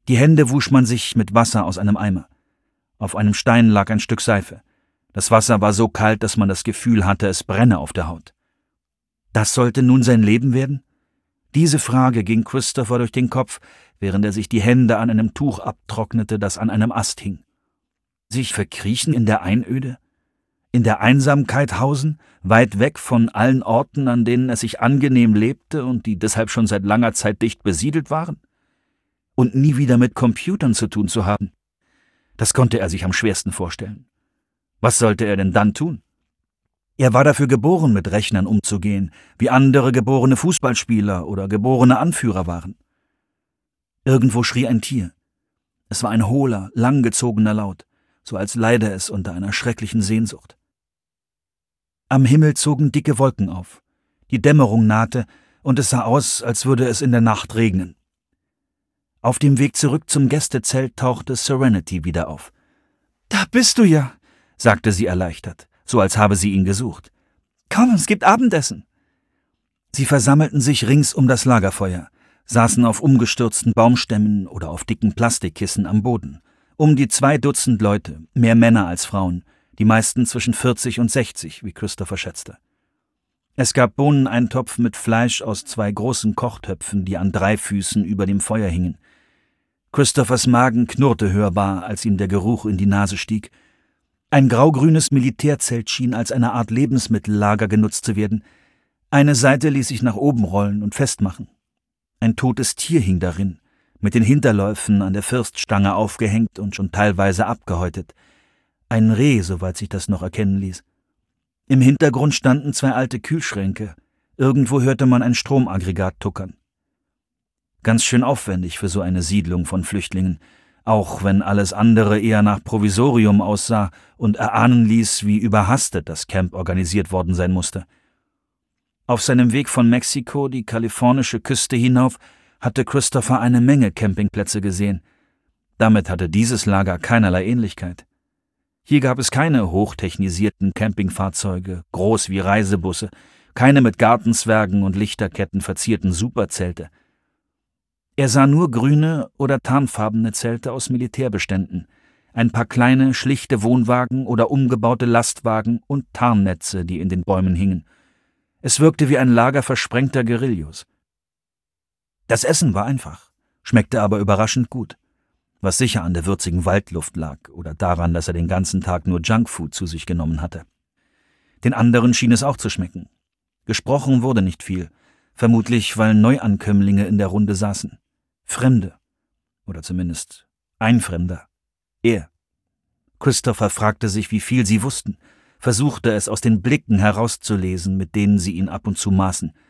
Die Hände wusch man sich mit Wasser aus einem Eimer. Auf einem Stein lag ein Stück Seife. Das Wasser war so kalt, dass man das Gefühl hatte, es brenne auf der Haut. Das sollte nun sein Leben werden? Diese Frage ging Christopher durch den Kopf, während er sich die Hände an einem Tuch abtrocknete, das an einem Ast hing. Sich verkriechen in der Einöde? In der Einsamkeit hausen, weit weg von allen Orten, an denen es sich angenehm lebte und die deshalb schon seit langer Zeit dicht besiedelt waren? Und nie wieder mit Computern zu tun zu haben? Das konnte er sich am schwersten vorstellen. Was sollte er denn dann tun? Er war dafür geboren, mit Rechnern umzugehen, wie andere geborene Fußballspieler oder geborene Anführer waren. Irgendwo schrie ein Tier. Es war ein hohler, langgezogener Laut, so als leide es unter einer schrecklichen Sehnsucht. Am Himmel zogen dicke Wolken auf. Die Dämmerung nahte, und es sah aus, als würde es in der Nacht regnen. Auf dem Weg zurück zum Gästezelt tauchte Serenity wieder auf. »Da bist du ja«, sagte sie erleichtert, so als habe sie ihn gesucht. »Komm, es gibt Abendessen.« Sie versammelten sich rings um das Lagerfeuer, saßen auf umgestürzten Baumstämmen oder auf dicken Plastikkissen am Boden. Um die 2 Dutzend Leute, mehr Männer als Frauen, die meisten zwischen 40 und 60, wie Christopher schätzte. Es gab Bohneneintopf mit Fleisch aus 2 großen Kochtöpfen, die an 3 Füßen über dem Feuer hingen. Christophers Magen knurrte hörbar, als ihm der Geruch in die Nase stieg. Ein graugrünes Militärzelt schien als eine Art Lebensmittellager genutzt zu werden. Eine Seite ließ sich nach oben rollen und festmachen. Ein totes Tier hing darin, mit den Hinterläufen an der Firststange aufgehängt und schon teilweise abgehäutet. Ein Reh, soweit sich das noch erkennen ließ. Im Hintergrund standen 2 alte Kühlschränke. Irgendwo hörte man ein Stromaggregat tuckern. Ganz schön aufwendig für so eine Siedlung von Flüchtlingen, auch wenn alles andere eher nach Provisorium aussah und erahnen ließ, wie überhastet das Camp organisiert worden sein musste. Auf seinem Weg von Mexiko die kalifornische Küste hinauf hatte Christopher eine Menge Campingplätze gesehen. Damit hatte dieses Lager keinerlei Ähnlichkeit. Hier gab es keine hochtechnisierten Campingfahrzeuge, groß wie Reisebusse, keine mit Gartenzwergen und Lichterketten verzierten Superzelte. Er sah nur grüne oder tarnfarbene Zelte aus Militärbeständen, ein paar kleine, schlichte Wohnwagen oder umgebaute Lastwagen und Tarnnetze, die in den Bäumen hingen. Es wirkte wie ein Lager versprengter Guerillos. Das Essen war einfach, schmeckte aber überraschend gut, was sicher an der würzigen Waldluft lag oder daran, dass er den ganzen Tag nur Junkfood zu sich genommen hatte. Den anderen schien es auch zu schmecken. Gesprochen wurde nicht viel, vermutlich weil Neuankömmlinge in der Runde saßen. Fremde, oder zumindest ein Fremder, er. Christopher fragte sich, wie viel sie wussten, versuchte es aus den Blicken herauszulesen, mit denen sie ihn ab und zu maßen.